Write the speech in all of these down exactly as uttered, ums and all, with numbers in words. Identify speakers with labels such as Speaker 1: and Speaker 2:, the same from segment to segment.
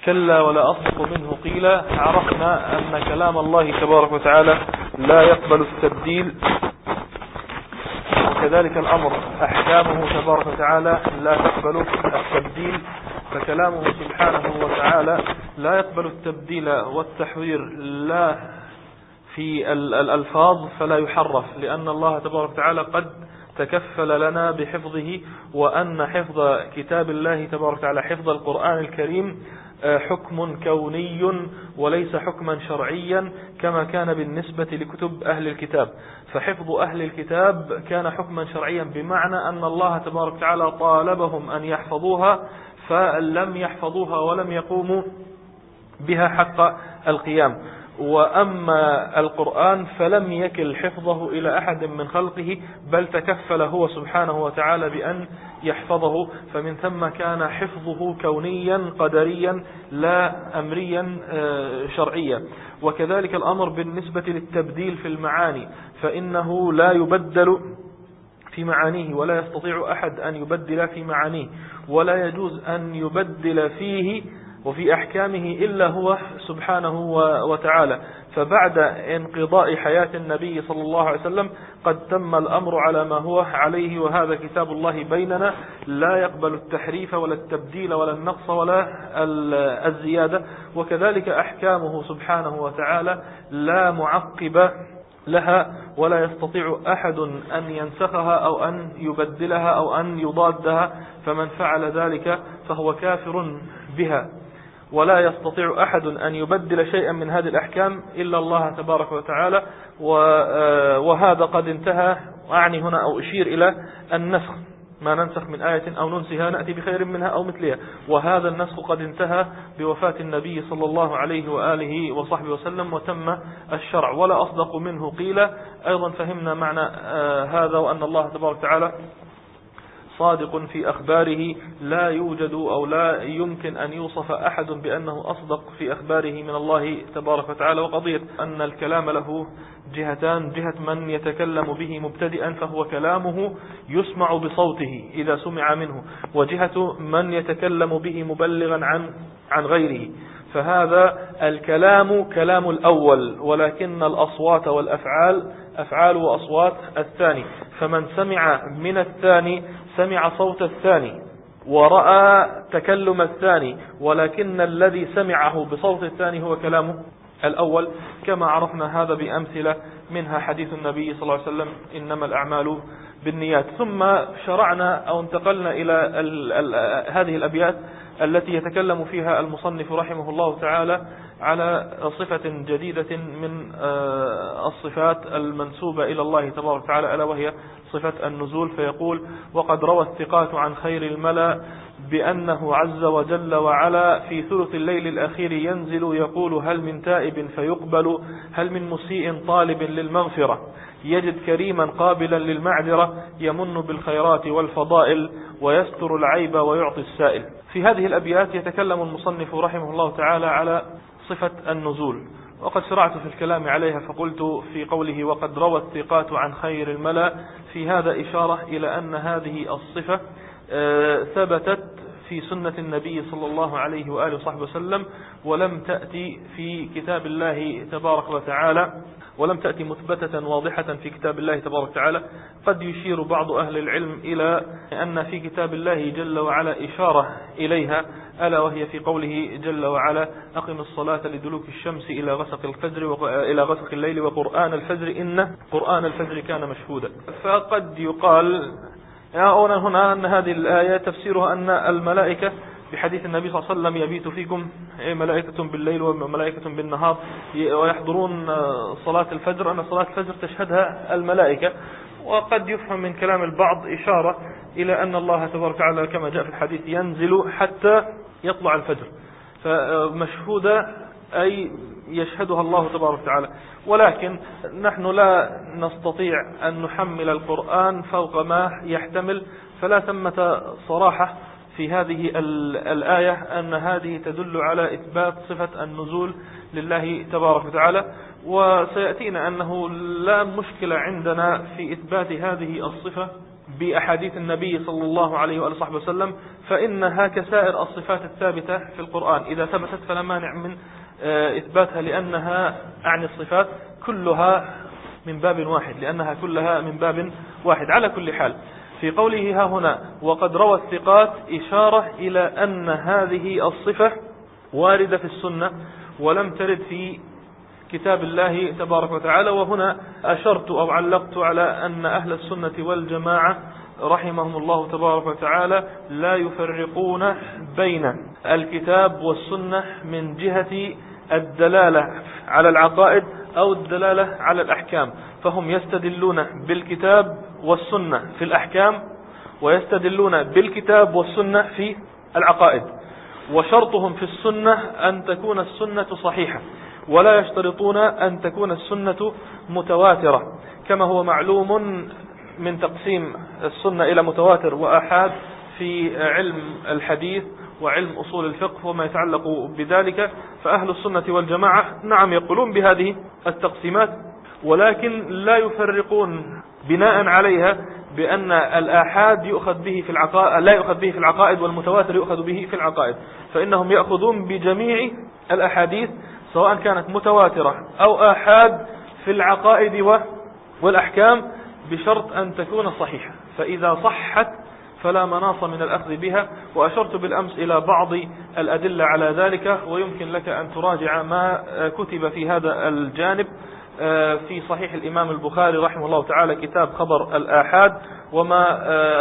Speaker 1: كلا ولا أصدق منه قيل. عرفنا أن كلام الله تبارك وتعالى لا يقبل التبديل، وكذلك الأمر أحكامه تبارك وتعالى لا تقبل التبديل، فكلامه سبحانه وتعالى لا يقبل التبديل والتحوير لا في الألفاظ فلا يحرف، لأن الله تبارك وتعالى قد تكفل لنا بحفظه، وأن حفظ كتاب الله تبارك وتعالى حفظ القرآن الكريم حكم كوني وليس حكما شرعيا كما كان بالنسبة لكتب أهل الكتاب. فحفظ أهل الكتاب كان حكما شرعيا، بمعنى أن الله تبارك وتعالى طالبهم أن يحفظوها فلم يحفظوها ولم يقوموا بها حق القيام. وأما القرآن فلم يكل حفظه إلى أحد من خلقه، بل تكفل هو سبحانه وتعالى بأن يحفظه، فمن ثم كان حفظه كونيا قدريا لا أمريا شرعيا. وكذلك الأمر بالنسبة للتبديل في المعاني، فإنه لا يبدل في معانيه، ولا يستطيع أحد أن يبدل في معانيه، ولا يجوز أن يبدل فيه وفي أحكامه إلا هو سبحانه وتعالى. فبعد انقضاء حياة النبي صلى الله عليه وسلم قد تم الأمر على ما هو عليه، وهذا كتاب الله بيننا لا يقبل التحريف ولا التبديل ولا النقص ولا الزيادة. وكذلك أحكامه سبحانه وتعالى لا معقب لها، ولا يستطيع أحد أن ينسخها أو أن يبدلها أو أن يضادها، فمن فعل ذلك فهو كافر بها. ولا يستطيع أحد أن يبدل شيئا من هذه الأحكام إلا الله تبارك وتعالى. وهذا قد انتهى، أعني هنا أو أشير إلى النسخ، ما ننسخ من آية أو ننسها نأتي بخير منها أو مثلها، وهذا النسخ قد انتهى بوفاة النبي صلى الله عليه وآله وصحبه وسلم، وتم الشرع. ولا أصدق منه قيل. أيضا فهمنا معنى هذا، وأن الله تبارك وتعالى صادق في أخباره، لا يوجد أو لا يمكن أن يوصف أحد بأنه أصدق في أخباره من الله تبارك وتعالى. وقضية أن الكلام له جهتان، جهة من يتكلم به مبتدئا فهو كلامه يسمع بصوته إذا سمع منه، وجهة من يتكلم به مبلغا عن عن غيره. فهذا الكلام كلام الأول، ولكن الأصوات والأفعال أفعال وأصوات الثاني. فمن سمع من الثاني سمع صوت الثاني ورأى تكلم الثاني، ولكن الذي سمعه بصوت الثاني هو كلامه الأول، كما عرفنا هذا بأمثلة، منها حديث النبي صلى الله عليه وسلم إنما الأعمال بالنيات. ثم شرعنا أو انتقلنا إلى ال ال هذه الأبيات التي يتكلم فيها المصنف رحمه الله تعالى على صفة جديدة من الصفات المنسوبة إلى الله تبارك وتعالى، ألا وهي صفة النزول. فيقول: وقد روى الثقات عن خير الملأ بأنه عز وجل وعلا في ثلث الليل الأخير ينزل يقول هل من تائب فيقبل، هل من مسيء طالب للمغفرة، يجد كريما قابلا للمعذرة، يمن بالخيرات والفضائل ويستر العيب ويعطي السائل. في هذه الأبيات يتكلم المصنف رحمه الله تعالى على صفة النزول، وقد شرعت في الكلام عليها فقلت في قوله وقد روى الثقات عن خير الملأ، في هذا إشارة إلى أن هذه الصفة ثبتت في سنة النبي صلى الله عليه وآله وصحبه وسلم، ولم تأتي في كتاب الله تبارك وتعالى، ولم تأتي مثبتة واضحة في كتاب الله تبارك وتعالى. قد يشير بعض أهل العلم إلى أن في كتاب الله جل وعلا إشارة إليها، ألا وهي في قوله جل وعلا أقم الصلاة لدلوك الشمس إلى غسق الفجر وإلى غسق الليل وقرآن الفجر إن قرآن الفجر كان مشهودا. فقد يقال هنا أن هذه الآية تفسيرها أن الملائكة بحديث النبي صلى الله عليه وسلم يبيت فيكم ملائكة بالليل وملائكة بالنهار ويحضرون صلاة الفجر، أن صلاة الفجر تشهدها الملائكة. وقد يفهم من كلام البعض إشارة إلى أن الله تبارك وتعالى كما جاء في الحديث ينزل حتى يطلع الفجر، فمشهودة أي يشهدها الله تبارك وتعالى. ولكن نحن لا نستطيع أن نحمل القرآن فوق ما يحتمل، فلا ثمة صراحة في هذه الآية أن هذه تدل على إثبات صفة النزول لله تبارك وتعالى. وسيأتينا أنه لا مشكلة عندنا في إثبات هذه الصفة بأحاديث النبي صلى الله عليه وآله وصحبه وسلم فإنها كسائر الصفات الثابتة في القرآن، إذا ثبتت فلا مانع من إثباتها، لأنها أعني الصفات كلها من باب واحد، لأنها كلها من باب واحد. على كل حال في قوله ها هنا وقد روى الثقات إشارة إلى أن هذه الصفة واردة في السنة ولم ترد في كتاب الله تبارك وتعالى. وهنا أشرت أو علقت على أن أهل السنة والجماعة رحمهم الله تبارك وتعالى لا يفرقون بين الكتاب والسنة من جهة الدلالة على العقائد أو الدلالة على الأحكام، فهم يستدلون بالكتاب والسنة في الأحكام ويستدلون بالكتاب والسنة في العقائد. وشرطهم في السنة أن تكون السنة صحيحة، ولا يشترطون أن تكون السنة متواترة، كما هو معلوم من تقسيم السنة إلى متواتر وآحاد في علم الحديث وعلم أصول الفقه وما يتعلق بذلك. فأهل السنة والجماعة نعم يقولون بهذه التقسيمات، ولكن لا يفرقون بناء عليها بأن الآحاد يؤخذ به في العقائد لا يؤخذ به في العقائد والمتواتر يؤخذ به في العقائد، فإنهم يأخذون بجميع الأحاديث سواء كانت متواترة أو آحاد في العقائد والأحكام بشرط أن تكون صحيحة، فإذا صحت فلا مناص من الأخذ بها. وأشرت بالأمس إلى بعض الأدلة على ذلك، ويمكن لك أن تراجع ما كتب في هذا الجانب في صحيح الإمام البخاري رحمه الله تعالى كتاب خبر الآحاد، وما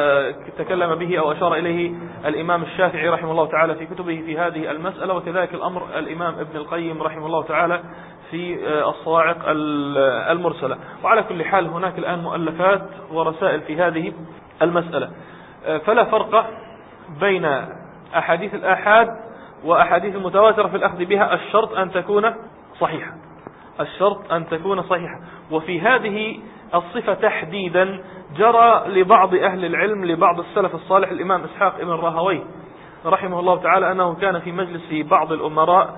Speaker 1: تكلم به أو أشار إليه الإمام الشافعي رحمه الله تعالى في كتبه في هذه المسألة، وكذلك الأمر الإمام ابن القيم رحمه الله تعالى في الصواعق المرسلة. وعلى كل حال هناك الآن مؤلفات ورسائل في هذه المسألة، فلا فرق بين أحاديث الآحاد وأحاديث المتواترة في الأخذ بها، الشرط أن تكون صحيحة، الشرط أن تكون صحيحة. وفي هذه الصفة تحديدا جرى لبعض أهل العلم لبعض السلف الصالح الإمام إسحاق ابن راهويه رحمه الله تعالى أنه كان في مجلس بعض الأمراء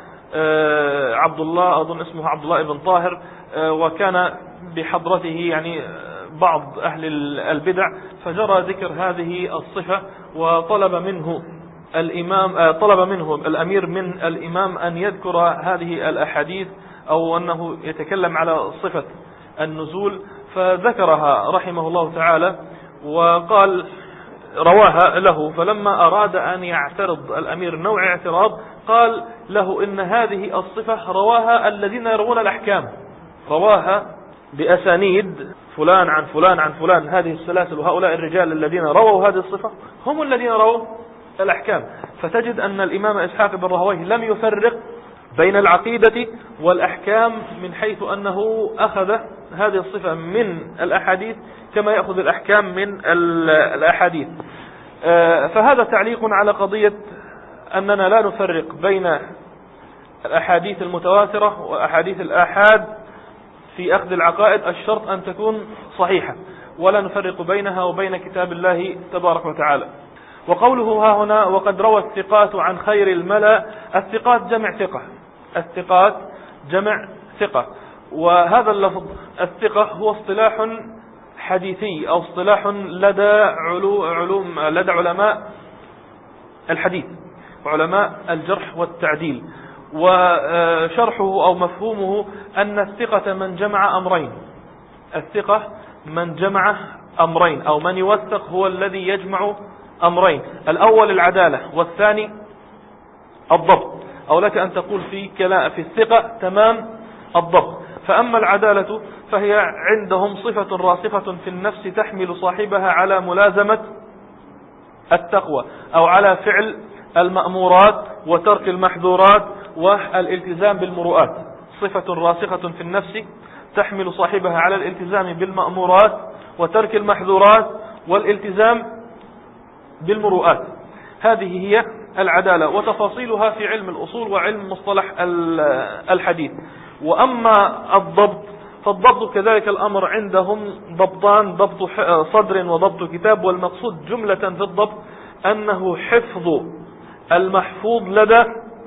Speaker 1: عبد الله أظن اسمه عبد الله ابن طاهر، وكان بحضرته يعني بعض أهل البدع، فجرى ذكر هذه الصفة وطلب منه الإمام طلب منه الأمير من الإمام أن يذكر هذه الأحاديث أو أنه يتكلم على صفة النزول، فذكرها رحمه الله تعالى وقال رواها له. فلما أراد أن يعترض الأمير نوع اعتراض قال له إن هذه الصفة رواها الذين يروون الأحكام، رواها بأسانيد فلان عن فلان عن فلان، هذه السلاسل وهؤلاء الرجال الذين رووا هذه الصفة هم الذين رووا الأحكام. فتجد أن الإمام إسحاق بن راهويه لم يفرق بين العقيدة والأحكام من حيث أنه أخذ هذه الصفة من الأحاديث كما يأخذ الأحكام من الأحاديث. فهذا تعليق على قضية أننا لا نفرق بين الأحاديث المتواترة وأحاديث الآحاد في أخذ العقائد، الشرط أن تكون صحيحة، ولا نفرق بينها وبين كتاب الله تبارك وتعالى. وقوله ها هنا وقد روى الثقات عن خير الملا، الثقات جمع ثقة، الثقات جمع ثقة، وهذا اللفظ الثقة هو اصطلاح حديثي أو اصطلاح لدى علوم لدى علماء الحديث وعلماء الجرح والتعديل. وشرحه أو مفهومه أن الثقة من جمع أمرين، الثقة من جمع أمرين أو من يوثق هو الذي يجمع أمرين، الأول العدالة والثاني الضبط، أو لك أن تقول في كلام في الثقة تمام الضبط. فأما العدالة فهي عندهم صفة راسخة في النفس تحمل صاحبها على ملازمة التقوى أو على فعل المأمورات وترك المحظورات والالتزام بالمروءات، صفة راسخة في النفس تحمل صاحبها على الالتزام بالمأمورات وترك المحظورات والالتزام بالمروءات، هذه هي العدالة، وتفاصيلها في علم الأصول وعلم مصطلح الحديث. وأما الضبط فالضبط كذلك الأمر عندهم ضبطان، ضبط صدر وضبط كتاب، والمقصود جملة في الضبط أنه حفظ المحفوظ لدى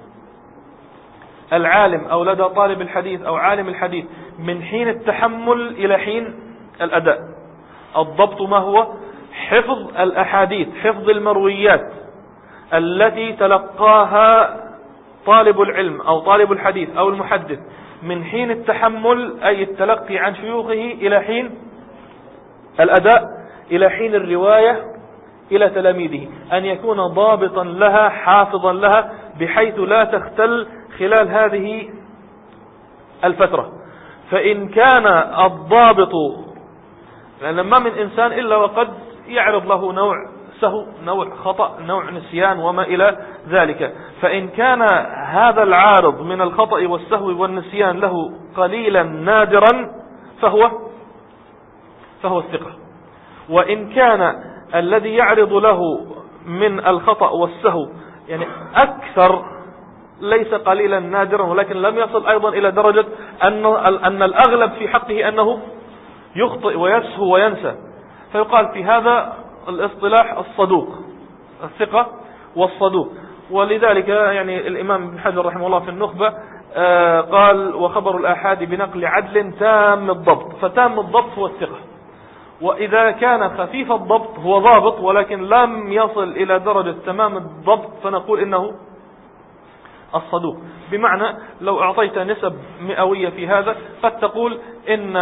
Speaker 1: العالم أو لدى طالب الحديث أو عالم الحديث من حين التحمل إلى حين الأداء. الضبط ما هو؟ حفظ الأحاديث، حفظ المرويات التي تلقاها طالب العلم أو طالب الحديث أو المحدث من حين التحمل أي التلقي عن شيوخه إلى حين الأداء، إلى حين الرواية إلى تلاميذه، أن يكون ضابطا لها حافظا لها بحيث لا تختل خلال هذه الفترة. فإن كان الضابط، لأن ما من إنسان إلا وقد يعرض له نوع سهو، نوع خطأ، نوع نسيان وما إلى ذلك، فإن كان هذا العارض من الخطأ والسهو والنسيان له قليلا نادرا فهو فهو الثقة. وإن كان الذي يعرض له من الخطأ والسهو يعني أكثر، ليس قليلا نادرا ولكن لم يصل أيضا إلى درجة أن أن الأغلب في حقه أنه يخطئ ويسهو وينسى، فيقال في هذا الاصطلاح الصدوق، الثقة والصدوق. ولذلك يعني الإمام ابن حجر رحمه الله في النخبة قال: وخبر الآحاد بنقل عدل تام الضبط. فتام الضبط هو الثقة. وإذا كان خفيف الضبط هو ضابط ولكن لم يصل إلى درجة تمام الضبط فنقول إنه الصدوق. بمعنى لو أعطيت نسب مئوية في هذا قد تقول إن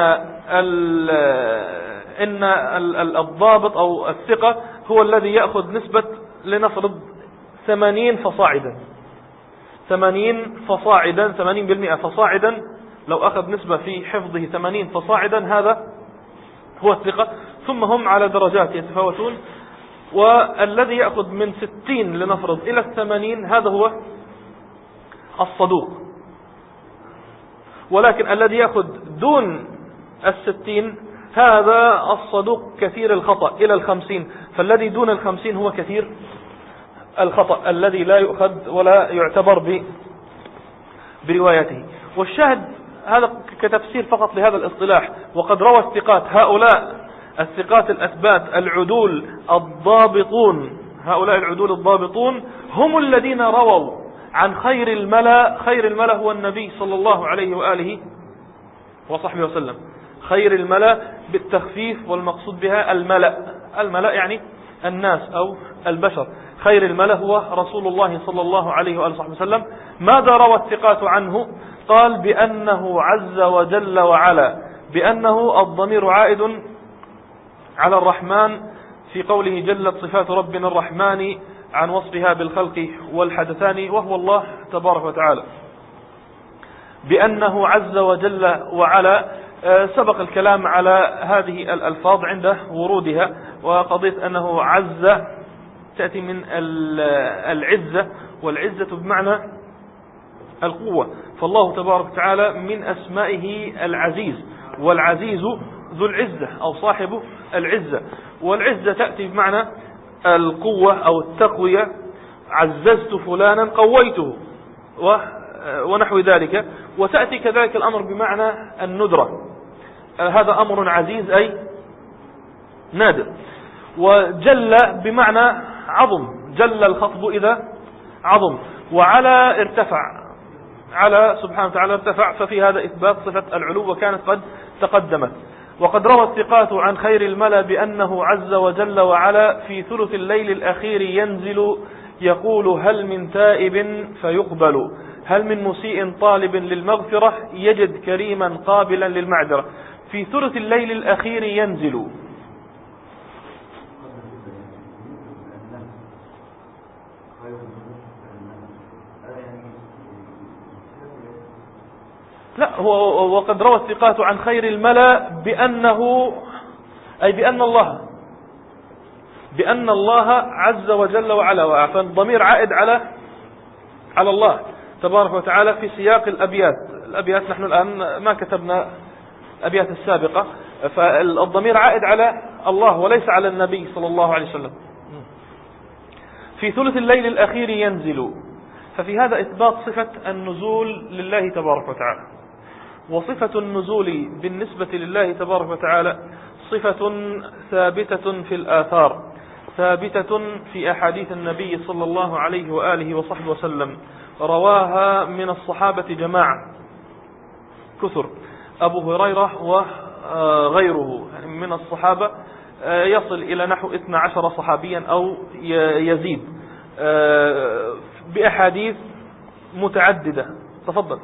Speaker 1: إن الضابط أو الثقة هو الذي يأخذ نسبة لنفرض ثمانين فصاعدا، ثمانين فصاعدا، ثمانين بالمئة فصاعدا، لو أخذ نسبة في حفظه ثمانين فصاعدا هذا هو الثقة. ثم هم على درجات يتفاوتون، والذي يأخذ من ستين لنفرض إلى الثمانين هذا هو الصدوق. ولكن الذي يأخذ دون الستين هذا الصدوق كثير الخطأ إلى الخمسين، فالذي دون الخمسين هو كثير الخطأ الذي لا يؤخذ ولا يعتبر بروايته. والشاهد هذا كتفسير فقط لهذا الاصطلاح. وقد روى الثقات، هؤلاء الثقات الأثبات العدول الضابطون، هؤلاء العدول الضابطون هم الذين رووا عن خير الملا. خير الملا هو النبي صلى الله عليه وآله وصحبه وسلم. خير الملا بالتخفيف، والمقصود بها الملأ. الملأ يعني الناس أو البشر. خير الملا هو رسول الله صلى الله عليه وآله وصحبه وسلم. ماذا روى الثقات عنه؟ قال: بأنه عز وجل وعلا. بأنه الضمير عائد على الرحمن في قوله: جلت صفات ربنا الرحمن عن وصفها بالخلق والحدثان، وهو الله تبارك وتعالى. بأنه عز وجل وعلا. سبق الكلام على هذه الألفاظ عند ورودها، وقضيت أنه عز تأتي من العزة، والعزة بمعنى القوة. فالله تبارك وتعالى من أسمائه العزيز، والعزيز ذو العزة أو صاحب العزة. والعزة تأتي بمعنى القوة أو التقوية. عززت فلانا قويته ونحو ذلك. وتأتي كذلك الأمر بمعنى الندرة، هذا أمر عزيز أي نادر. وجل بمعنى عظم، جل الخطب إذا عظم. وعلى ارتفع، على سبحانه وتعالى ارتفع، ففي هذا إثبات صفة العلو وكانت قد تقدمت. وقد روى الثقات عن خير الملا بأنه عز وجل وعلا في ثلث الليل الأخير ينزل يقول: هل من تائب فيقبل، هل من مسيء طالب للمغفرة يجد كريما قابلا للمعذرة. في ثلث الليل الأخير ينزل. لا، هو وقد روى الثقات عن خير الملا بأنه أي بأن الله بأن الله عز وجل وعلا، فالضمير عائد على على الله تبارك وتعالى في سياق الأبيات. الأبيات نحن الآن ما كتبنا الأبيات السابقة، فالضمير عائد على الله وليس على النبي صلى الله عليه وسلم. في ثلث الليل الأخير ينزل، ففي هذا إثبات صفة النزول لله تبارك وتعالى. وصفة النزول بالنسبة لله تبارك وتعالى صفة ثابتة في الآثار، ثابتة في أحاديث النبي صلى الله عليه وآله وصحبه وسلم، رواها من الصحابة جماعة كثر، أبو هريرة وغيره من الصحابة يصل إلى نحو اثني عشر صحابيا أو يزيد بأحاديث متعددة. تفضل.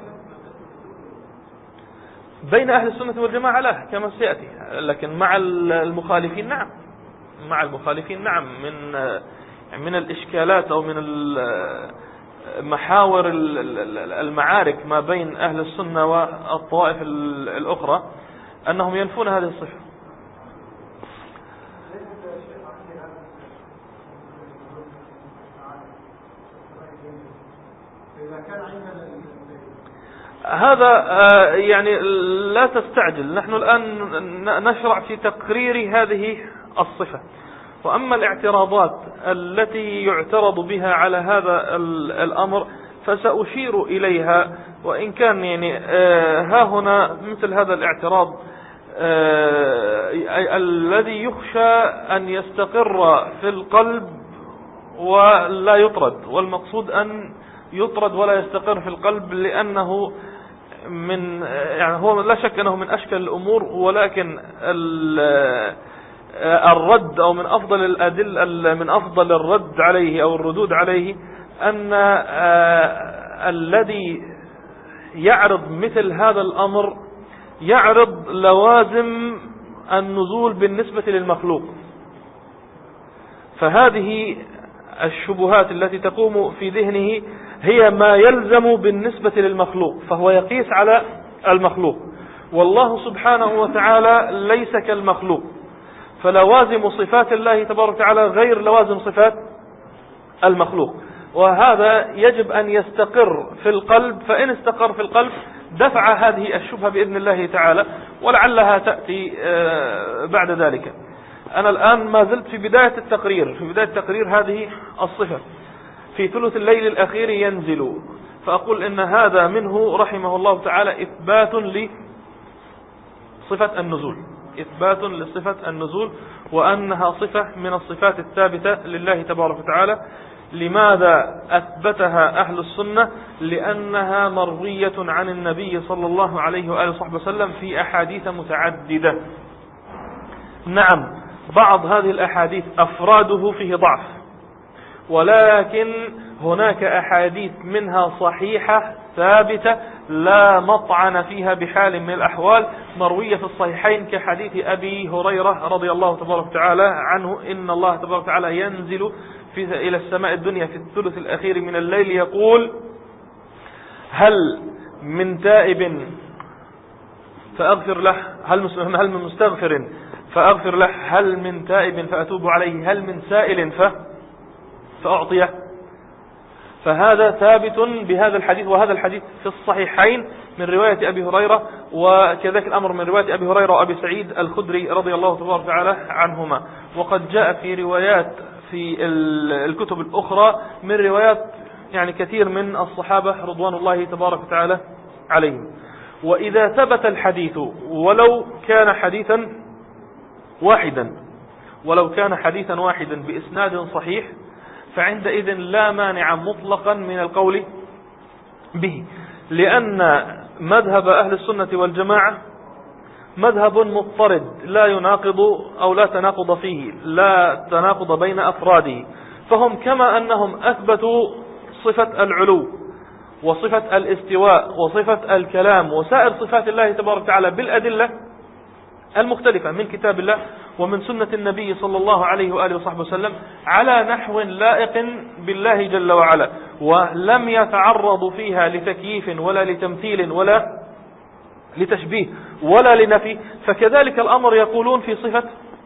Speaker 1: بين أهل السنة والجماعة لا كما سيأتي، لكن مع المخالفين نعم، مع المخالفين نعم، من من الإشكالات أو من محاور المعارك ما بين أهل السنة والطوائف الأخرى أنهم ينفون هذه الصفة. هذا يعني لا تستعجل، نحن الآن نشرع في تقرير هذه الصفة. وأما الاعتراضات التي يعترض بها على هذا الأمر فسأشير إليها، وإن كان يعني ها هنا مثل هذا الاعتراض الذي يخشى أن يستقر في القلب ولا يطرد، والمقصود أن يطرد ولا يستقر في القلب، لأنه من يعني هو لا شك أنه من أشكل الأمور، ولكن الرد أو من أفضل الأدلة من أفضل الرد عليه أو الردود عليه أن الذي يعرض مثل هذا الأمر يعرض لوازم النزول بالنسبة للمخلوق. فهذه الشبهات التي تقوم في ذهنه هي ما يلزم بالنسبة للمخلوق، فهو يقيس على المخلوق، والله سبحانه وتعالى ليس كالمخلوق، فلوازم صفات الله تبارك وتعالى غير لوازم صفات المخلوق، وهذا يجب أن يستقر في القلب. فإن استقر في القلب دفع هذه الشبهة بإذن الله تعالى، ولعلها تأتي بعد ذلك. أنا الآن ما زلت في بداية التقرير في بداية تقرير هذه الصفة. في ثلث الليل الأخير ينزل، فأقول إن هذا منه رحمه الله تعالى إثبات لصفة النزول، إثبات لصفة النزول، وأنها صفة من الصفات الثابتة لله تبارك وتعالى. لماذا أثبتها أهل السنة؟ لأنها مروية عن النبي صلى الله عليه وآله وصحبه وسلم في أحاديث متعددة. نعم، بعض هذه الأحاديث أفراده فيه ضعف، ولكن هناك أحاديث منها صحيحة ثابتة لا مطعن فيها بحال من الأحوال، مروية في الصحيحين كحديث أبي هريرة رضي الله تبارك وتعالى عنه إن الله تبارك وتعالى ينزل في إلى السماء الدنيا في الثلث الأخير من الليل يقول: هل من تائب فأغفر له، هل هل من مستغفر فأغفر له، هل من تائب فأتوب عليه، هل من سائل ف فأعطيه. فهذا ثابت بهذا الحديث، وهذا الحديث في الصحيحين من رواية أبي هريرة، وكذلك الأمر من رواية أبي هريرة وأبي سعيد الخدري رضي الله تبارك وتعالى عنهما. وقد جاء في روايات في الكتب الأخرى من روايات يعني كثير من الصحابة رضوان الله تبارك وتعالى عليهم. وإذا ثبت الحديث ولو كان حديثا واحدا ولو كان حديثا واحدا بإسناد صحيح، فعندئذ لا مانع مطلقا من القول به، لأن مذهب أهل السنة والجماعة مذهب مضطرد لا يناقض أو لا تناقض فيه، لا تناقض بين أفراده. فهم كما أنهم أثبتوا صفة العلو وصفة الاستواء وصفة الكلام وسائر صفات الله تبارك وتعالى بالأدلة المختلفة من كتاب الله ومن سنة النبي صلى الله عليه وآله وصحبه وسلم على نحو لائق بالله جل وعلا، ولم يتعرضوا فيها لتكييف ولا لتمثيل ولا لتشبيه ولا لنفي، فكذلك الأمر يقولون في صفة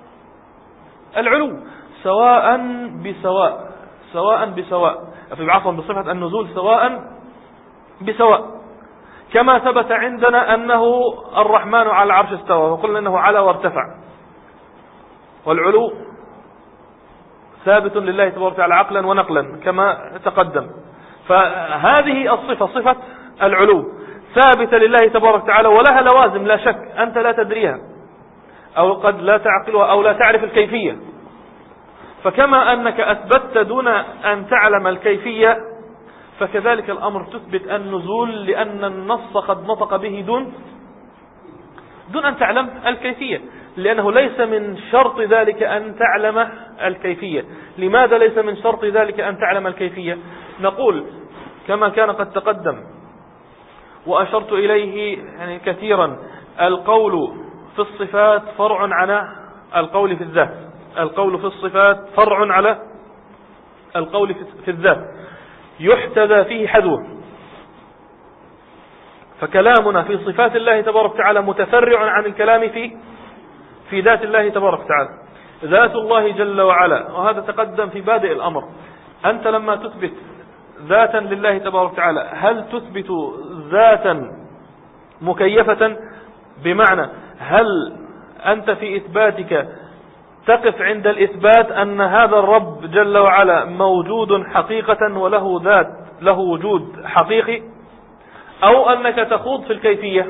Speaker 1: العلو سواء بسواء سواء بسواء في عفوا بصفة النزول سواء بسواء، كما ثبت عندنا أنه الرحمن على العرش استوى، وقلنا أنه على وارتفع، والعلو ثابت لله تبارك وتعالى عقلا ونقلا كما تقدم. فهذه الصفة صفة العلو ثابتة لله تبارك وتعالى ولها لوازم لا شك أنت لا تدريها أو قد لا تعقلها أو لا تعرف الكيفية. فكما أنك أثبتت دون أن تعلم الكيفية، فكذلك الأمر تثبت النزول لأن النص قد نطق به دون دون أن تعلم الكيفية. لأنه ليس من شرط ذلك أن تعلم الكيفية. لماذا ليس من شرط ذلك أن تعلم الكيفية؟ نقول كما كان قد تقدم وأشرت إليه يعني كثيرا، القول في الصفات فرع على القول في الذات. القول في الصفات فرع على القول في الذات، يحتذى فيه حذوه. فكلامنا في صفات الله تبارك وتعالى متفرع عن الكلام في في ذات الله تبارك وتعالى. ذات الله جل وعلا، وهذا تقدم في بادئ الأمر. أنت لما تثبت ذاتا لله تبارك وتعالى، هل تثبت ذاتا مكيفة؟ بمعنى هل أنت في إثباتك تقف عند الإثبات أن هذا الرب جل وعلا موجود حقيقة وله ذات، له وجود حقيقي، أو أنك تخوض في الكيفية؟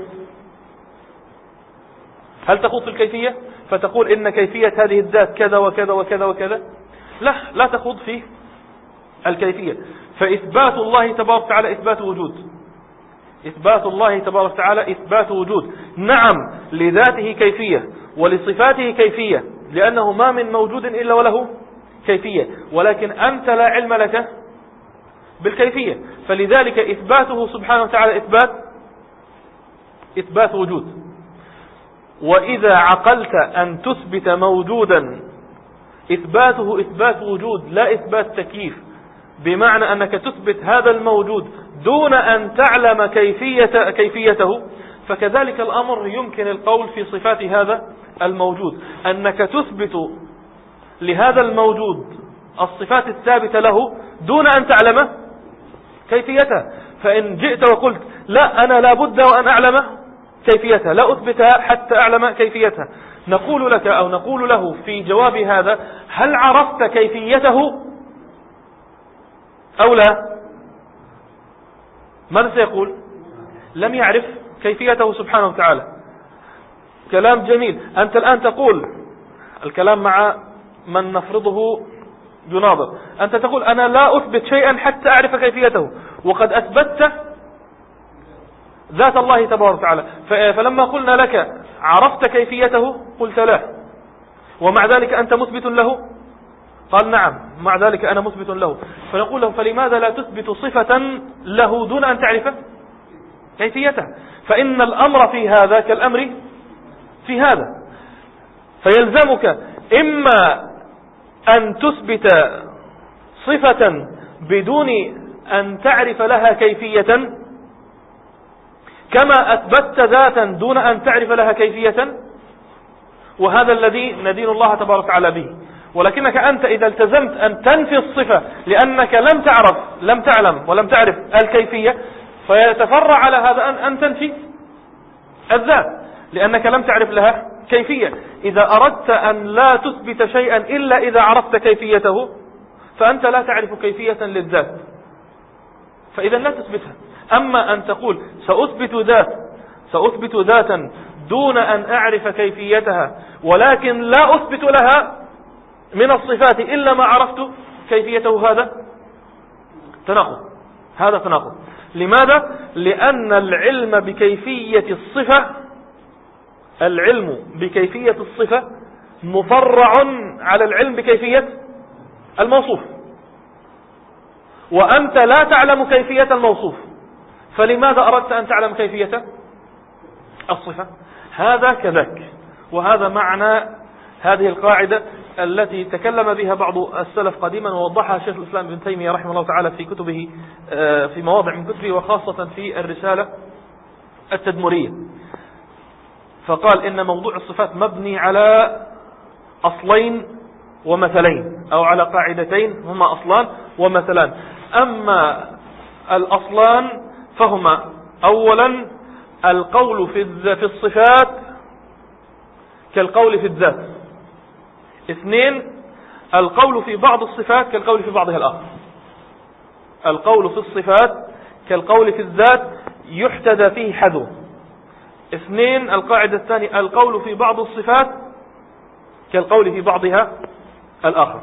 Speaker 1: هل تخوض في الكيفية فتقول إن كيفية هذه الذات كذا وكذا وكذا وكذا؟ لا، لا تخوض في الكيفية. فإثبات الله تبارك وتعالى إثبات وجود، إثبات الله تبارك وتعالى إثبات وجود. نعم لذاته كيفية ولصفاته كيفية، لأنه ما من موجود إلا وله كيفية، ولكن أنت لا علم لك بالكيفية. فلذلك إثباته سبحانه وتعالى إثبات إثبات وجود. وإذا عقلت أن تثبت موجودا إثباته إثبات وجود لا إثبات تكييف، بمعنى أنك تثبت هذا الموجود دون أن تعلم كيفية كيفيته، فكذلك الأمر يمكن القول في صفات هذا الموجود، أنك تثبت لهذا الموجود الصفات الثابتة له دون أن تعلم كيفيتها. فإن جئت وقلت لا أنا لابد وأن أعلم كيفيتها، لا أثبتها حتى أعلم كيفيتها، نقول لك أو نقول له في جواب هذا: هل عرفت كيفيته أو لا؟ ماذا سيقول؟ لم يعرف كيفيته سبحانه وتعالى. كلام جميل. أنت الآن تقول الكلام مع من نفرضه يناظر، أنت تقول أنا لا أثبت شيئا حتى أعرف كيفيته، وقد أثبتت ذات الله تبارك وتعالى. فلما قلنا لك عرفت كيفيته قلت لا، ومع ذلك أنت مثبت له؟ قال نعم مع ذلك أنا مثبت له. فنقول له فلماذا لا تثبت صفة له دون أن تعرف كيفيته؟ فإن الأمر في هذا كالأمر في هذا، فيلزمك إما أن تثبت صفة بدون أن تعرف لها كيفية، كما أثبتت ذاتا دون أن تعرف لها كيفية، وهذا الذي ندين الله تبارك وتعالى به. ولكنك أنت إذا التزمت أن تنفي الصفة لأنك لم تعرف لم تعلم ولم تعرف الكيفية، فيتفرع على هذا أن, أن تنفي الذات لأنك لم تعرف لها كيفية. إذا أردت أن لا تثبت شيئا إلا إذا عرفت كيفيته، فأنت لا تعرف كيفية للذات، فإذا لا تثبتها. أما أن تقول سأثبت ذات سأثبت ذاتا دون أن أعرف كيفيتها، ولكن لا أثبت لها من الصفات إلا ما عرفت كيفيته، هذا تناقض. هذا تناقض. لماذا؟ لأن العلم بكيفية الصفة العلم بكيفية الصفة مفرع على العلم بكيفية الموصوف، وأنت لا تعلم كيفية الموصوف، فلماذا أردت أن تعلم كيفية الصفة؟ هذا كذاك. وهذا معنى هذه القاعدة التي تكلم بها بعض السلف قديما، ووضحها شيخ الإسلام ابن تيمية رحمه الله تعالى في كتبه، في مواضع من كتبه، وخاصة في الرسالة التدمرية. فقال إن موضوع الصفات مبني على أصلين ومثلين، أو على قاعدتين هما أصلان ومثلان. أما الأصلان فهما: أولا القول في الصفات كالقول في الذات. اثنين القول في بعض الصفات كالقول في بعضها الآخر. القول في الصفات كالقول في الذات يحتذى فيه حذو. اثنين القاعدة الثانية القول في بعض الصفات كالقول في بعضها الآخر.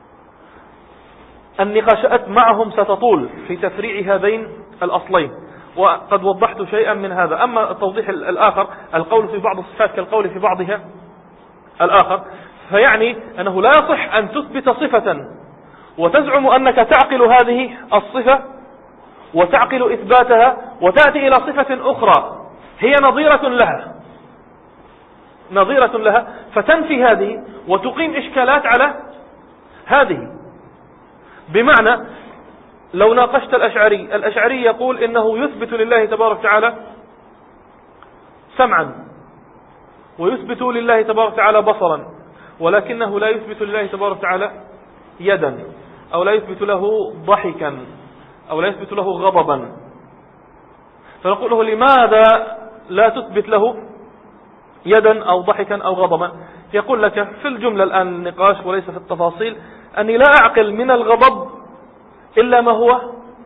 Speaker 1: النقاشات معهم ستطول في تفريع هذين الأصلين، وقد وضحت شيئا من هذا. أما التوضيح الآخر، القول في بعض الصفات كالقول في بعضها الآخر، فيعني أنه لا يصح أن تثبت صفة وتزعم أنك تعقل هذه الصفة وتعقل إثباتها وتأتي إلى صفة أخرى هي نظيرة لها نظيرة لها فتنفي هذه وتقيم إشكالات على هذه. بمعنى لو ناقشت الأشعري، الأشعري يقول إنه يثبت لله تبارك وتعالى سمعا ويثبت لله تبارك وتعالى بصرا، ولكنه لا يثبت لله تبارك وتعالى يدا، أو لا يثبت له ضحكا، أو لا يثبت له غضبا. فنقول له لماذا لا تثبت له يدا أو ضحكا أو غضبا؟ يقول لك في الجملة الآن النقاش وليس في التفاصيل أني لا أعقل من الغضب إلا ما هو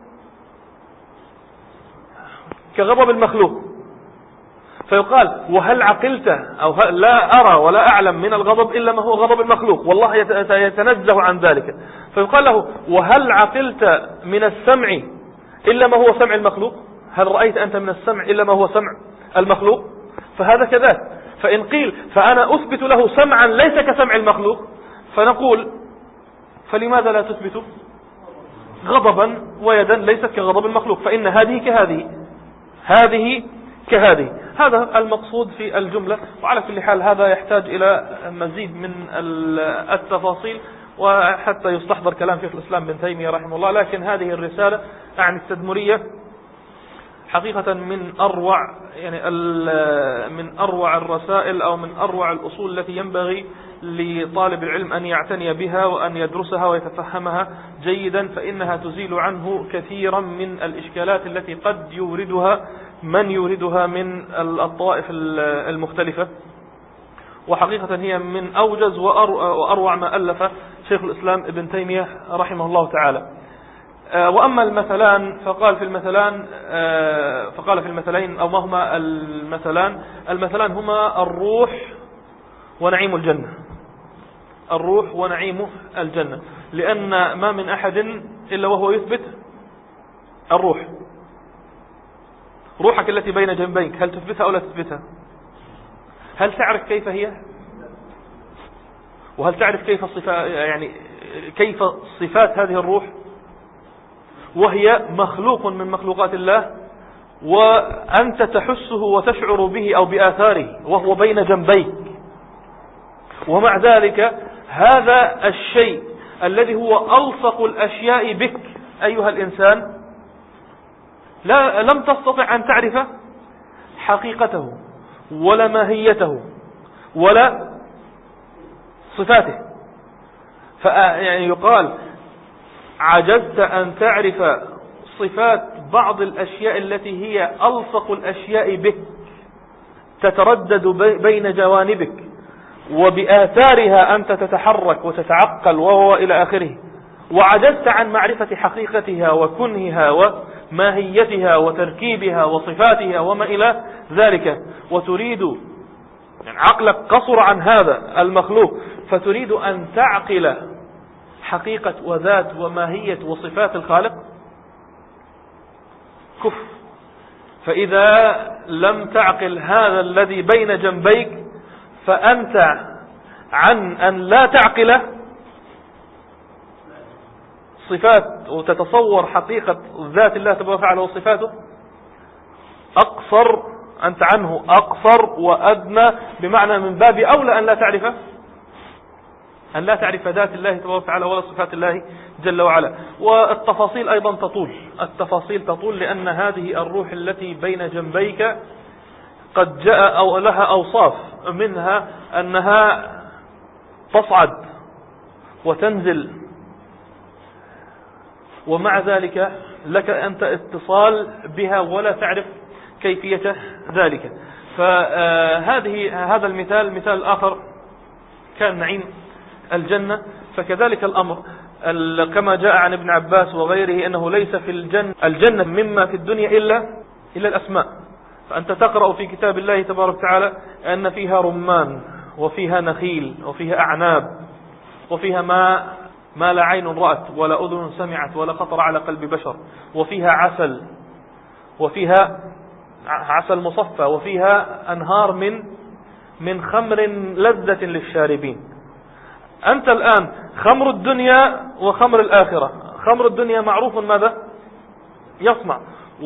Speaker 1: كغضب المخلوق. فيقال وهل عقلت أو لا أرى ولا أعلم من الغضب إلا ما هو غضب المخلوق، والله يتنزه عن ذلك. فيقال له وهل عقلت من السمع إلا ما هو سمع المخلوق؟ هل رأيت أنت من السمع إلا ما هو سمع المخلوق؟ فهذا كذلك. فإن قيل فأنا أثبت له سمعا ليس كسمع المخلوق، فنقول فلماذا لا تثبت غضبا ويدا ليست كغضب المخلوق؟ فإن هذه كهذه، هذه كهذه. هذا المقصود في الجملة. وعلى كل حال هذا يحتاج إلى مزيد من التفاصيل وحتى يستحضر كلام شيخ الإسلام بن تيمية رحمه الله. لكن هذه الرسالة عن التدمرية حقيقة من أروع يعني من أروع الرسائل أو من أروع الأصول التي ينبغي لطالب العلم أن يعتني بها وأن يدرسها ويتفهمها جيدا، فإنها تزيل عنه كثيرا من الإشكالات التي قد يوردها من يوردها من الطوائف المختلفة. وحقيقة هي من أوجز وأروع ما ألف شيخ الإسلام ابن تيمية رحمه الله تعالى. وأما المثلان فقال في المثلان فقال في المثلين أو ما هما المثلان؟ المثلان هما الروح ونعيم الجنة، الروح ونعيم الجنة، لأن ما من أحد إلا وهو يثبت الروح. روحك التي بين جنبيك هل تثبتها أو لا تثبتها؟ هل تعرف كيف هي؟ وهل تعرف كيف صفات يعني كيف صفات هذه الروح؟ وهي مخلوق من مخلوقات الله، وأنت تحسه وتشعر به أو بآثاره وهو بين جنبيك. ومع ذلك هذا الشيء الذي هو ألصق الأشياء بك أيها الإنسان لا لم تستطع أن تعرف حقيقته ولا ماهيته ولا صفاته. فيعني يقال عجزت أن تعرف صفات بعض الأشياء التي هي ألصق الأشياء بك تتردد بين جوانبك وبآثارها أنت تتحرك وتتعقل وهو إلى آخره، وعجزت عن معرفة حقيقتها وكنهها وماهيتها وتركيبها وصفاتها وما إلى ذلك، وتريد يعني عقلك قصر عن هذا المخلوق فتريد أن تعقل حقيقة وذات وماهية وصفات الخالق. كف. فإذا لم تعقل هذا الذي بين جنبيك فأنت عن أن لا تعقل صفات وتتصور حقيقة ذات الله تبارك وتعالى وصفاته أقصر، أنت عنه أقصر وأدنى، بمعنى من باب أولى أن لا تعرف أن لا تعرف ذات الله تبارك وتعالى ولا صفات الله جل وعلا. والتفاصيل أيضا تطول، التفاصيل تطول لأن هذه الروح التي بين جنبيك قد جاء أو لها أوصاف، منها أنها تصعد وتنزل، ومع ذلك لك أنت اتصال بها ولا تعرف كيفية ذلك. فهذه هذا المثال. مثال آخر كان نعيم الجنة، فكذلك الأمر كما جاء عن ابن عباس وغيره أنه ليس في الجنة الجنة مما في الدنيا إلا إلا الأسماء. فأنت تقرأ في كتاب الله تبارك وتعالى أن فيها رمان وفيها نخيل وفيها أعناب وفيها ما ما لا عين رأت ولا أذن سمعت ولا خطر على قلب بشر، وفيها عسل وفيها عسل مصفى، وفيها أنهار من من خمر لذة للشاربين. أنت الآن خمر الدنيا وخمر الآخرة. خمر الدنيا معروف ماذا يصنع،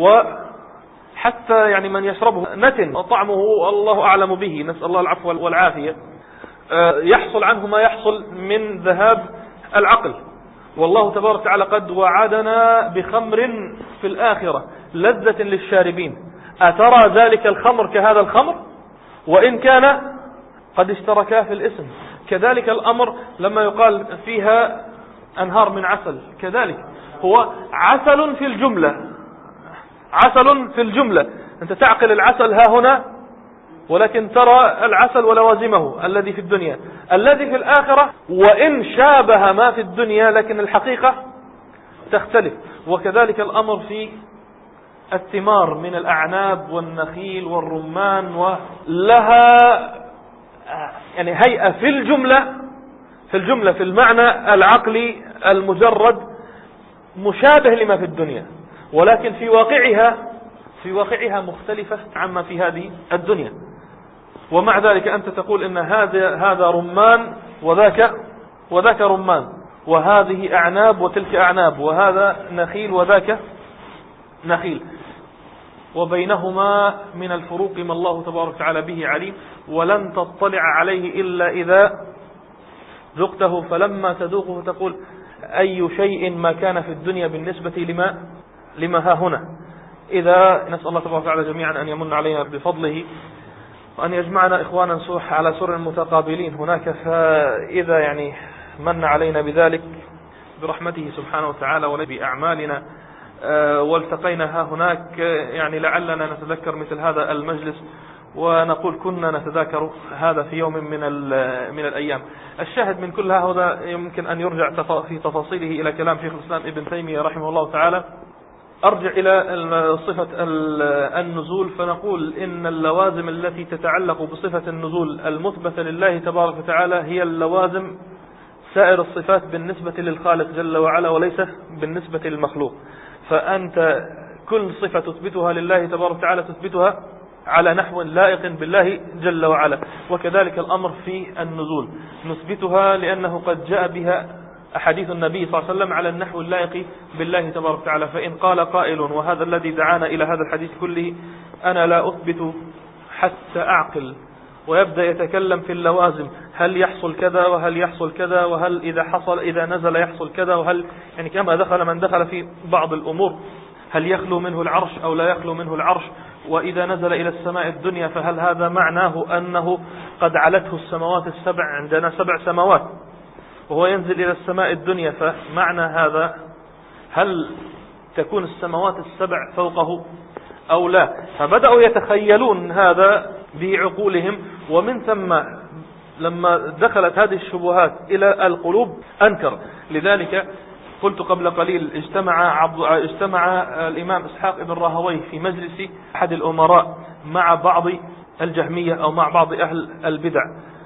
Speaker 1: وحتى يعني من يشربه نتن وطعمه الله أعلم به، نسأل الله العفو والعافية، يحصل عنه ما يحصل من ذهاب العقل. والله تبارك وتعالى قد وعدنا بخمر في الآخرة لذة للشاربين. أترى ذلك الخمر كهذا الخمر وإن كان قد اشتركا في الاسم؟ كذلك الأمر لما يقال فيها أنهار من عسل، كذلك هو عسل في الجملة، عسل في الجملة. أنت تعقل العسل ها هنا، ولكن ترى العسل ولوازمه الذي في الدنيا. الذي في الآخرة وإن شابه ما في الدنيا لكن الحقيقة تختلف. وكذلك الأمر في الثمار من الأعناب والنخيل والرمان، ولها يعني هيئة في الجملة في الجملة في المعنى العقلي المجرد مشابه لما في الدنيا، ولكن في واقعها في واقعها مختلفة عما في هذه الدنيا. ومع ذلك أنت تقول إن هذا هذا رمان وذاك وذاك رمان، وهذه أعناب وتلك أعناب، وهذا نخيل وذاك نخيل، وبينهما من الفروق ما الله تبارك وتعالى به عليم، ولن تطلع عليه إلا إذا ذقته، فلما تذوقه تقول أي شيء ما كان في الدنيا بالنسبة لما لما ها هنا. إذا نسأل الله تبارك وتعالى جميعا أن يمن علينا بفضله، وأن يجمعنا إخوانا سوح على سر متقابلين هناك، فإذا يعني من علينا بذلك برحمته سبحانه وتعالى وبأعمالنا والتقينا ها هناك، يعني لعلنا نتذكر مثل هذا المجلس ونقول كنا نتذاكر هذا في يوم من من الأيام. الشاهد من كل هذا يمكن أن يرجع في تفاصيله إلى كلام شيخ الإسلام ابن تيمية رحمه الله تعالى. أرجع إلى صفة النزول، فنقول إن اللوازم التي تتعلق بصفة النزول المثبتة لله تبارك وتعالى هي اللوازم سائر الصفات بالنسبة للخالق جل وعلا وليس بالنسبة للمخلوق. فأنت كل صفة تثبتها لله تبارك وتعالى تثبتها على نحو لائق بالله جل وعلا. وكذلك الأمر في النزول نثبتها لأنه قد جاء بها أحاديث النبي صلى الله عليه وسلم على النحو اللائق بالله تبارك وتعالى. فإن قال قائل، وهذا الذي دعانا إلى هذا الحديث كله، أنا لا أثبت حتى أعقل، ويبدأ يتكلم في اللوازم، هل يحصل كذا وهل يحصل كذا، وهل إذا حصل إذا نزل يحصل كذا، وهل يعني كما دخل من دخل في بعض الأمور، هل يخلو منه العرش أو لا يخلو منه العرش، وإذا نزل إلى السماء الدنيا فهل هذا معناه أنه قد علته السماوات السبع، عندنا سبع سماوات وهو ينزل إلى السماء الدنيا، فمعنى هذا هل تكون السماوات السبع فوقه أو لا؟ فبدأوا يتخيلون هذا بعقولهم، ومن ثم لما دخلت هذه الشبهات إلى القلوب أنكر. لذلك قلت قبل قليل اجتمع, عبد اجتمع الإمام إسحاق بن راهويه في مجلس أحد الأمراء مع بعض الجهمية أو مع بعض أهل البدع،